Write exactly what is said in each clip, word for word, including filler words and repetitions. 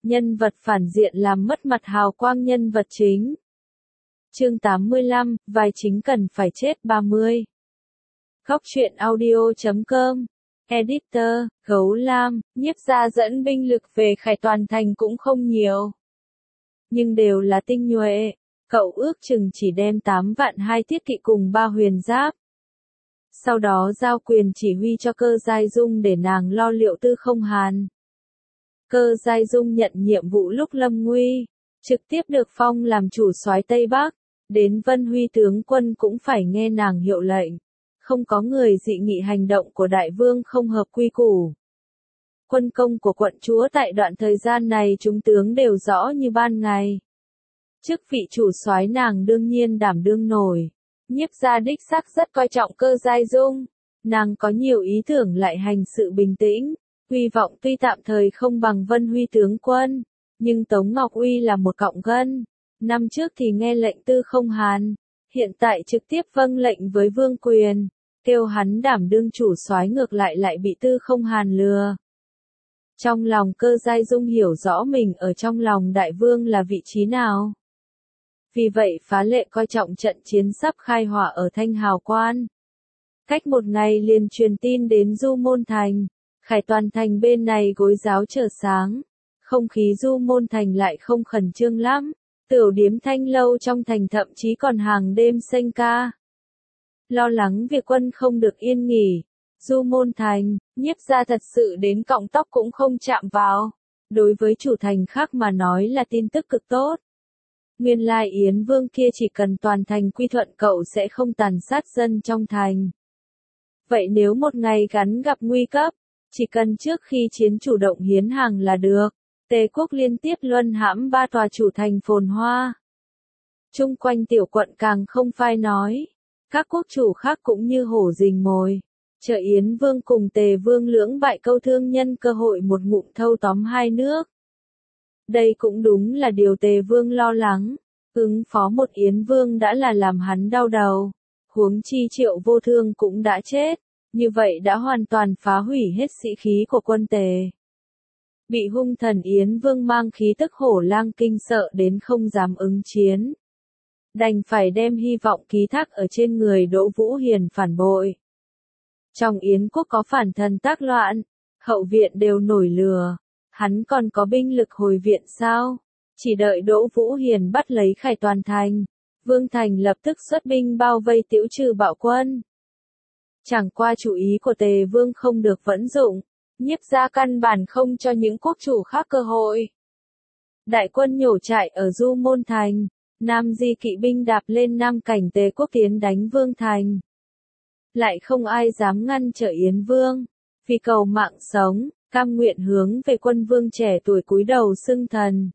nhân vật phản diện làm mất mặt hào quang nhân vật chính. Chương tám mươi lăm, vai chính cần phải chết ba mươi. Góc truyện audio chấm com. Editor, Gấu Lam, Nhiếp gia dẫn binh lực về Khải Toàn thành cũng không nhiều. Nhưng đều là tinh nhuệ, cậu ước chừng chỉ đem tám vạn hai thiết kỵ cùng ba huyền giáp. Sau đó giao quyền chỉ huy cho Cơ Giai Dung để nàng lo liệu Tư Không Hàn. Cơ Giai Dung nhận nhiệm vụ lúc lâm nguy, trực tiếp được phong làm chủ soái Tây Bắc, đến Vân Huy tướng quân cũng phải nghe nàng hiệu lệnh. Không có người dị nghị hành động của đại vương không hợp quy củ. Quân công của quận chúa tại đoạn thời gian này chúng tướng đều rõ như ban ngày. Chức vị chủ soái nàng đương nhiên đảm đương nổi. Nhiếp gia đích xác rất coi trọng Cơ Giai Dung. Nàng có nhiều ý tưởng lại hành sự bình tĩnh. Hy vọng tuy tạm thời không bằng Vân Huy tướng quân, nhưng Tống Ngọc Uy là một cọng gân. Năm trước thì nghe lệnh Tư Không Hàn, hiện tại trực tiếp vâng lệnh với vương quyền, kêu hắn đảm đương chủ soái ngược lại lại bị Tư Không Hàn lừa. Trong lòng Cơ Giai Dung hiểu rõ mình ở trong lòng đại vương là vị trí nào. Vì vậy phá lệ coi trọng trận chiến sắp khai hỏa ở Thanh Hào Quan. Cách một ngày liền truyền tin đến Du Môn Thành. Khải Toàn thành bên này gối giáo chờ sáng, không khí Du Môn thành lại không khẩn trương lắm, tiểu điếm Thanh Lâu trong thành thậm chí còn hàng đêm xanh ca. Lo lắng việc quân không được yên nghỉ, Du Môn thành, Nhiếp gia thật sự đến cọng tóc cũng không chạm vào, đối với chủ thành khác mà nói là tin tức cực tốt. Nguyên lai Yến Vương kia chỉ cần toàn thành quy thuận cậu sẽ không tàn sát dân trong thành. Vậy nếu một ngày gắn gặp nguy cấp, chỉ cần trước khi chiến chủ động hiến hàng là được. Tề quốc liên tiếp luân hãm ba tòa chủ thành phồn hoa. Chung quanh tiểu quận càng không phai nói. Các quốc chủ khác cũng như hổ rình mồi. Chờ Yến Vương cùng Tề Vương lưỡng bại câu thương nhân cơ hội một ngụm thâu tóm hai nước. Đây cũng đúng là điều Tề Vương lo lắng. Ứng phó một Yến Vương đã là làm hắn đau đầu. Huống chi Triệu Vô Thương cũng đã chết. Như vậy đã hoàn toàn phá hủy hết sĩ khí của quân Tề. Bị hung thần Yến Vương mang khí tức hổ lang kinh sợ đến không dám ứng chiến. Đành phải đem hy vọng ký thác ở trên người Đỗ Vũ Hiền phản bội. Trong Yến quốc có phản thần tác loạn, hậu viện đều nổi lửa. Hắn còn có binh lực hồi viện sao? Chỉ đợi Đỗ Vũ Hiền bắt lấy Khải Toàn thành. Vương Thành lập tức xuất binh bao vây tiễu trừ bạo quân. Chẳng qua chủ ý của Tề Vương không được vận dụng, Nhiếp gia căn bản không cho những quốc chủ khác cơ hội. Đại quân nhổ trại ở Du Môn thành, Nam Di kỵ binh đạp lên Nam cảnh Tề quốc tiến đánh Vương thành. Lại không ai dám ngăn trở Yến Vương, vì cầu mạng sống, cam nguyện hướng về quân vương trẻ tuổi cúi đầu xưng thần.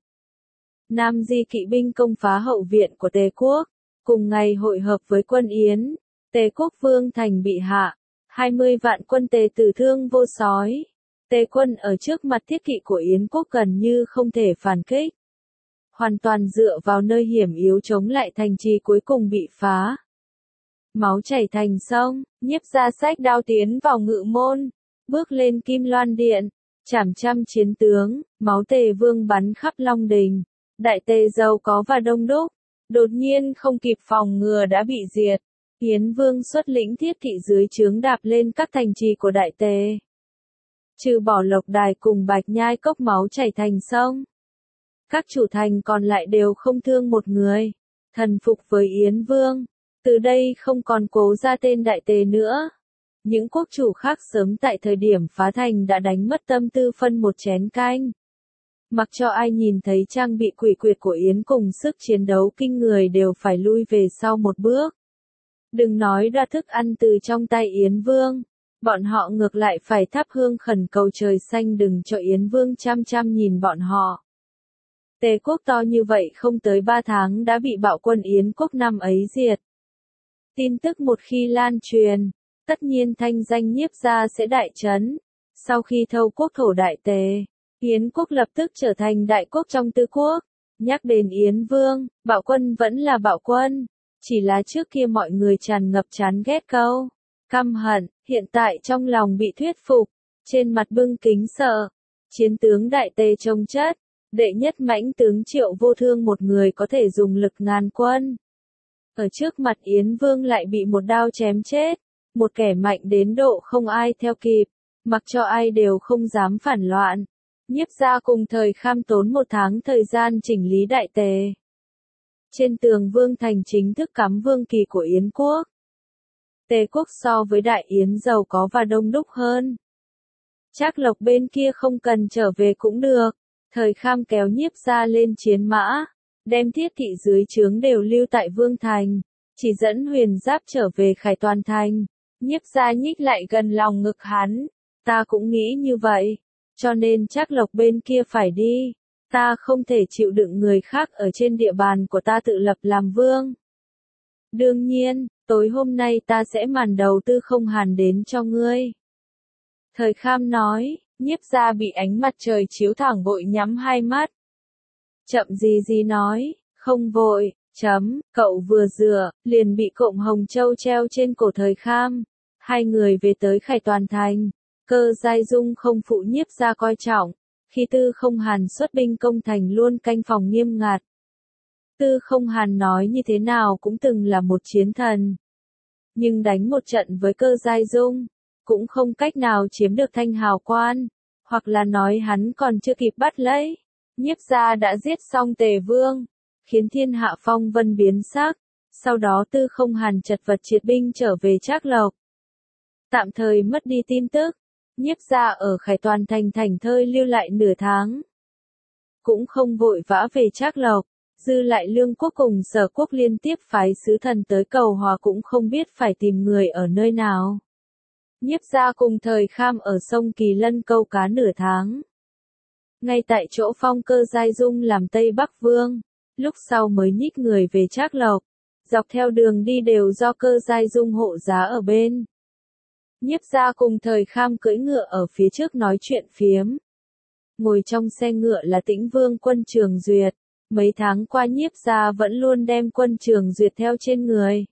Nam Di kỵ binh công phá hậu viện của Tề quốc, cùng ngày hội hợp với quân Yến. Tề quốc Vương thành bị hạ, hai mươi vạn quân Tề tử thương vô sói. Tề quân ở trước mặt thiết kỵ của Yến quốc gần như không thể phản kích. Hoàn toàn dựa vào nơi hiểm yếu chống lại thành trì cuối cùng bị phá. Máu chảy thành sông, Nhiếp gia xách đao tiến vào Ngự môn, bước lên Kim Loan điện, chảm trăm chiến tướng, máu Tề Vương bắn khắp Long Đình. Đại Tề giàu có và đông đúc, đột nhiên không kịp phòng ngừa đã bị diệt. Yến Vương xuất lĩnh thiết kỵ dưới trướng đạp lên các thành trì của Đại Tề. Trừ bỏ Lộc Đài cùng Bạch Nhai cốc máu chảy thành sông. Các chủ thành còn lại đều không thương một người. Thần phục với Yến Vương. Từ đây không còn cố ra tên Đại Tề nữa. Những quốc chủ khác sớm tại thời điểm phá thành đã đánh mất tâm tư phân một chén canh. Mặc cho ai nhìn thấy trang bị quỷ quyệt của Yến cùng sức chiến đấu kinh người đều phải lui về sau một bước. Đừng nói đoạt thức ăn từ trong tay Yến Vương, bọn họ ngược lại phải thắp hương khẩn cầu trời xanh đừng cho Yến Vương chăm chăm nhìn bọn họ. Tề quốc to như vậy không tới ba tháng đã bị bạo quân Yến quốc năm ấy diệt. Tin tức một khi lan truyền, tất nhiên thanh danh Nhiếp gia sẽ đại chấn. Sau khi thâu quốc thổ Đại Tề, Yến quốc lập tức trở thành đại quốc trong tứ quốc. Nhắc đến Yến Vương, bạo quân vẫn là bạo quân. Chỉ là trước kia mọi người tràn ngập chán ghét câu, căm hận, hiện tại trong lòng bị thuyết phục, trên mặt bưng kính sợ. Chiến tướng Đại Tề trông chất, Đệ nhất mãnh tướng Triệu Vô Thương một người có thể dùng lực ngàn quân. Ở trước mặt Yến Vương lại bị một đao chém chết, một kẻ mạnh đến độ không ai theo kịp, mặc cho ai đều không dám phản loạn. Nhiếp gia cùng Thời Kham tốn một tháng thời gian chỉnh lý đại tề. Trên tường Vương Thành chính thức cắm vương kỳ của Yến quốc. Tề quốc so với Đại Yến giàu có và đông đúc hơn. Trác Lộc bên kia không cần trở về cũng được. Thời Kham kéo Nhiếp gia lên chiến mã, đem thiết thị dưới trướng đều lưu tại Vương Thành, chỉ dẫn Huyền Giáp trở về Khải Toàn Thành. Nhiếp gia nhích lại gần lòng ngực hắn, ta cũng nghĩ như vậy, cho nên Trác Lộc bên kia phải đi, ta không thể chịu đựng người khác ở trên địa bàn của ta tự lập làm vương. Đương nhiên, tối hôm nay ta sẽ màn đầu Tư Không Hàn đến cho ngươi. Thời Kham nói, Nhiếp gia bị ánh mặt trời chiếu thẳng vội nhắm hai mắt. Chậm gì gì nói, không vội, chấm, cậu vừa dựa, liền bị cụm hồng châu treo trên cổ Thời Kham. Hai người về tới Khải Toàn Thành, Cơ Giai Dung không phụ Nhiếp gia coi trọng, khi Tư Không Hàn xuất binh công thành luôn canh phòng nghiêm ngặt. Tư Không Hàn nói như thế nào cũng từng là một chiến thần. Nhưng đánh một trận với Cơ Giai Dung, cũng không cách nào chiếm được thanh hào quan, hoặc là nói hắn còn chưa kịp bắt lấy. Nhiếp gia đã giết xong Tề Vương, khiến thiên hạ phong vân biến sắc, sau đó Tư Không Hàn chật vật triệt binh trở về Trác Lộc. Tạm thời mất đi tin tức, Nhiếp gia ở Khải Toàn Thành thành thơi lưu lại nửa tháng. Cũng không vội vã về Trác Lộc, dư lại Lương quốc cùng Sở quốc liên tiếp phái sứ thần tới cầu hòa cũng không biết phải tìm người ở nơi nào. Nhiếp gia cùng Thời Kham ở sông Kỳ Lân câu cá nửa tháng. Ngay tại chỗ phong Cơ Giai Dung làm Tây Bắc Vương, lúc sau mới nhích người về Trác Lộc, dọc theo đường đi đều do Cơ Giai Dung hộ giá ở bên. Nhiếp gia cùng Thời Kham cưỡi ngựa ở phía trước nói chuyện phiếm. Ngồi trong xe ngựa là Tĩnh Vương Quân Trường Duyệt, mấy tháng qua Nhiếp gia vẫn luôn đem Quân Trường Duyệt theo trên người.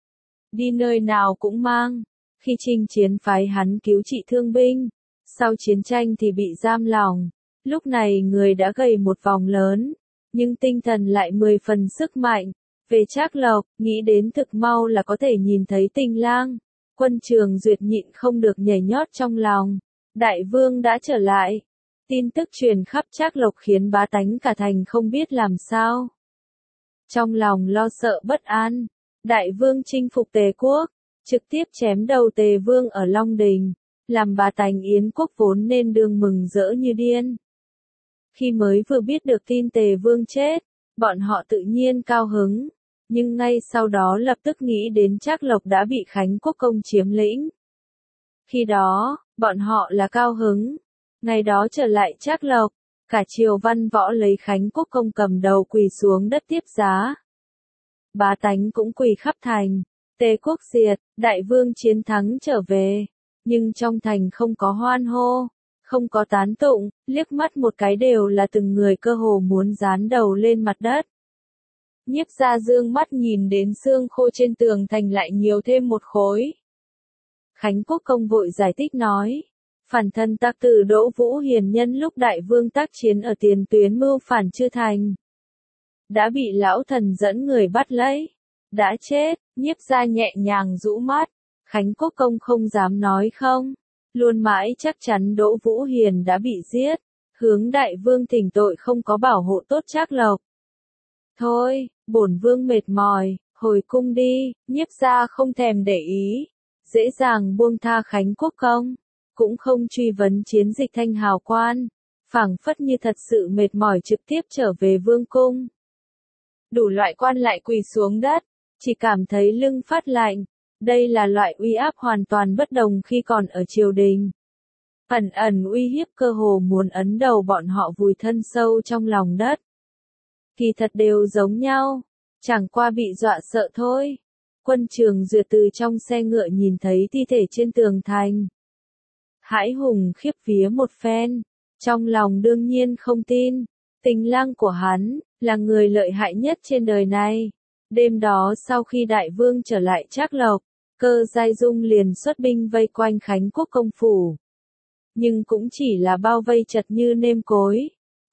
Đi nơi nào cũng mang, khi chinh chiến phái hắn cứu trị thương binh, sau chiến tranh thì bị giam lỏng, lúc này người đã gầy một vòng lớn, nhưng tinh thần lại mười phần sức mạnh, về Trác Lộc, nghĩ đến thực mau là có thể nhìn thấy Tình Lang. Quân Trường Duyệt nhịn không được nhảy nhót trong lòng, Đại Vương đã trở lại. Tin tức truyền khắp Trác Lộc khiến bá tánh cả thành không biết làm sao. Trong lòng lo sợ bất an, Đại Vương chinh phục Tề quốc, trực tiếp chém đầu Tề Vương ở Long Đình, làm bá tánh Yến quốc vốn nên đương mừng rỡ như điên. Khi mới vừa biết được tin Tề Vương chết, bọn họ tự nhiên cao hứng. Nhưng ngay sau đó lập tức nghĩ đến Trác Lộc đã bị Khánh Quốc công chiếm lĩnh. Khi đó, bọn họ là cao hứng. Ngày đó trở lại Trác Lộc, cả triều văn võ lấy Khánh Quốc công cầm đầu quỳ xuống đất tiếp giá. Bá tánh cũng quỳ khắp thành, Tề quốc diệt, Đại Vương chiến thắng trở về. Nhưng trong thành không có hoan hô, không có tán tụng, liếc mắt một cái đều là từng người cơ hồ muốn dán đầu lên mặt đất. Nhiếp gia dương mắt nhìn đến xương khô trên tường thành lại nhiều thêm một khối. Khánh Quốc công vội giải thích nói, phản thân tặc tử Đỗ Vũ Hiền nhân lúc Đại Vương tác chiến ở tiền tuyến mưu phản chưa thành. Đã bị lão thần dẫn người bắt lấy, đã chết. Nhiếp gia nhẹ nhàng rũ mắt, Khánh Quốc công không dám nói không, luôn mãi chắc chắn Đỗ Vũ Hiền đã bị giết, hướng Đại Vương thỉnh tội không có bảo hộ tốt Trác Lộc. Thôi, bổn vương mệt mỏi, hồi cung đi. Nhiếp gia không thèm để ý, dễ dàng buông tha Khánh Quốc công, cũng không truy vấn chiến dịch thanh hào quan, phảng phất như thật sự mệt mỏi trực tiếp trở về vương cung. Đủ loại quan lại quỳ xuống đất, chỉ cảm thấy lưng phát lạnh, đây là loại uy áp hoàn toàn bất đồng khi còn ở triều đình. Ẩn ẩn uy hiếp cơ hồ muốn ấn đầu bọn họ vùi thân sâu trong lòng đất. Kỳ thật đều giống nhau, chẳng qua bị dọa sợ thôi. Quân Trường Duyệt từ trong xe ngựa nhìn thấy thi thể trên tường thành. Hãi hùng khiếp vía một phen, trong lòng đương nhiên không tin, Tình Lang của hắn, là người lợi hại nhất trên đời này. Đêm đó sau khi Đại Vương trở lại Trác Lộc, Cơ Giai Dung liền xuất binh vây quanh Khánh Quốc công phủ. Nhưng cũng chỉ là bao vây chật như nêm cối,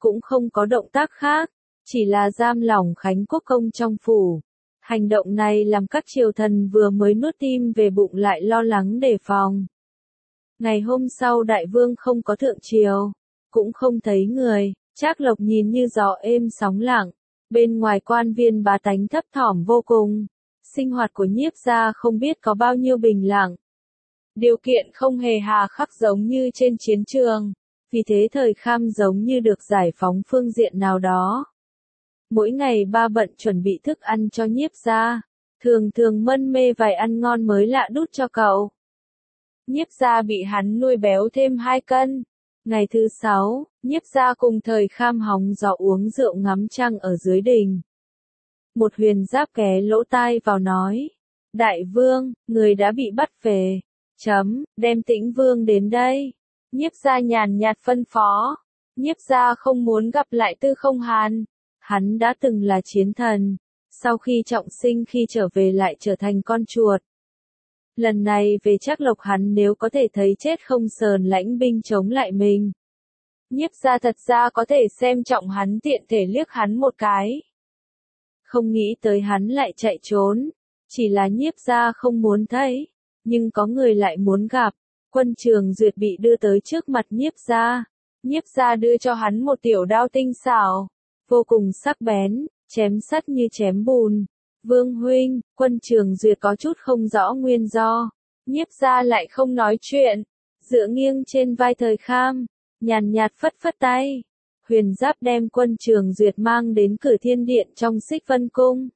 cũng không có động tác khác, chỉ là giam lỏng Khánh Quốc công trong phủ. Hành động này làm các triều thần vừa mới nuốt tim về bụng lại lo lắng đề phòng. Ngày hôm sau đại vương không có thượng triều, cũng không thấy người, Trác Lộc nhìn như gió êm sóng lặng, bên ngoài quan viên bá tánh thấp thỏm vô cùng, sinh hoạt của Nhiếp gia không biết có bao nhiêu bình lặng. Điều kiện không hề hà khắc giống như trên chiến trường, vì thế thời Kham giống như được giải phóng phương diện nào đó. Mỗi ngày ba bận chuẩn bị thức ăn cho Nhiếp gia, thường thường mân mê vài ăn ngon mới lạ đút cho cậu. Nhiếp gia bị hắn nuôi béo thêm hai cân. Ngày thứ sáu, Nhiếp gia cùng thời Kham hóng gió uống rượu ngắm trăng ở dưới đình. Một huyền giáp ké lỗ tai vào nói, đại vương, người đã bị bắt về, chấm, đem Tĩnh vương đến đây. Nhiếp gia nhàn nhạt phân phó, Nhiếp gia không muốn gặp lại Tư Không Hàn, hắn đã từng là chiến thần, sau khi trọng sinh khi trở về lại trở thành con chuột. Lần này về Trác Lộc hắn nếu có thể thấy chết không sờn lãnh binh chống lại mình. Nhiếp gia thật ra có thể xem trọng hắn tiện thể liếc hắn một cái. Không nghĩ tới hắn lại chạy trốn, chỉ là Nhiếp gia không muốn thấy, nhưng có người lại muốn gặp. Quân Trường Duyệt bị đưa tới trước mặt Nhiếp gia. Nhiếp gia đưa cho hắn một tiểu đao tinh xảo, vô cùng sắc bén, chém sắt như chém bùn. Vương huynh, Quân Trường Duyệt có chút không rõ nguyên do. Nhiếp gia lại không nói chuyện, dựa nghiêng trên vai thời Kham, nhàn nhạt phất phất tay. Huyền giáp đem Quân Trường Duyệt mang đến cửa thiên điện trong Xích Vân Cung.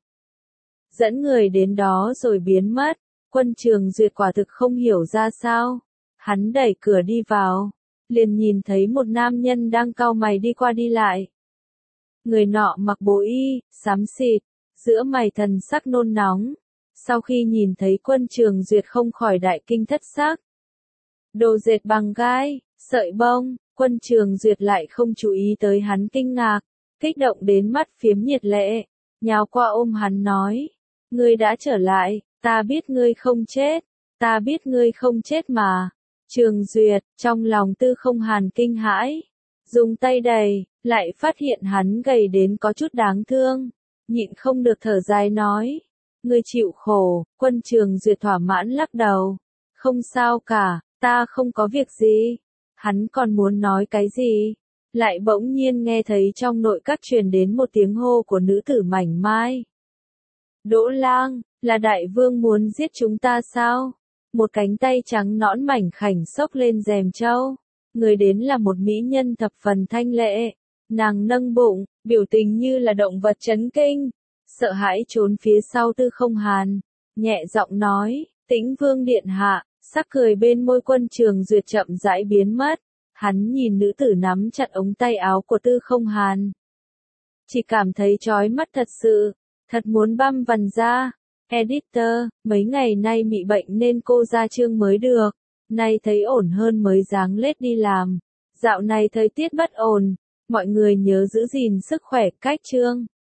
Dẫn người đến đó rồi biến mất. Quân Trường Duyệt quả thực không hiểu ra sao. Hắn đẩy cửa đi vào, liền nhìn thấy một nam nhân đang cau mày đi qua đi lại. Người nọ mặc bố y, xám xịt, giữa mày thần sắc nôn nóng. Sau khi nhìn thấy Quân Trường Duyệt không khỏi đại kinh thất sắc. Đồ dệt bằng gai, sợi bông, Quân Trường Duyệt lại không chú ý tới hắn kinh ngạc, kích động đến mắt phiếm nhiệt lệ, nhào qua ôm hắn nói, ngươi đã trở lại, ta biết ngươi không chết, ta biết ngươi không chết mà. Trường Duyệt, trong lòng Tư Không Hàn kinh hãi, dùng tay đẩy, lại phát hiện hắn gầy đến có chút đáng thương, nhịn không được thở dài nói, ngươi chịu khổ. Quân Trường Duyệt thỏa mãn lắc đầu, không sao cả, ta không có việc gì. Hắn còn muốn nói cái gì, lại bỗng nhiên nghe thấy trong nội các truyền đến một tiếng hô của nữ tử mảnh mai. Đỗ Lang, là đại vương muốn giết chúng ta sao? Một cánh tay trắng nõn mảnh khảnh xốc lên rèm trâu. Người đến là một mỹ nhân thập phần thanh lệ. Nàng nâng bụng, biểu tình như là động vật chấn kinh. Sợ hãi trốn phía sau Tư Không Hàn. Nhẹ giọng nói, Tĩnh vương điện hạ. Sắc cười bên môi Quân Trường Duyệt chậm rãi biến mất. Hắn nhìn nữ tử nắm chặt ống tay áo của Tư Không Hàn. Chỉ cảm thấy chói mắt thật sự. Thật muốn băm vằn ra. Editor, mấy ngày nay bị bệnh nên cô ra chương mới được. Nay thấy ổn hơn mới dáng lết đi làm. Dạo này thời tiết bất ổn. Mọi người nhớ giữ gìn sức khỏe cách chương.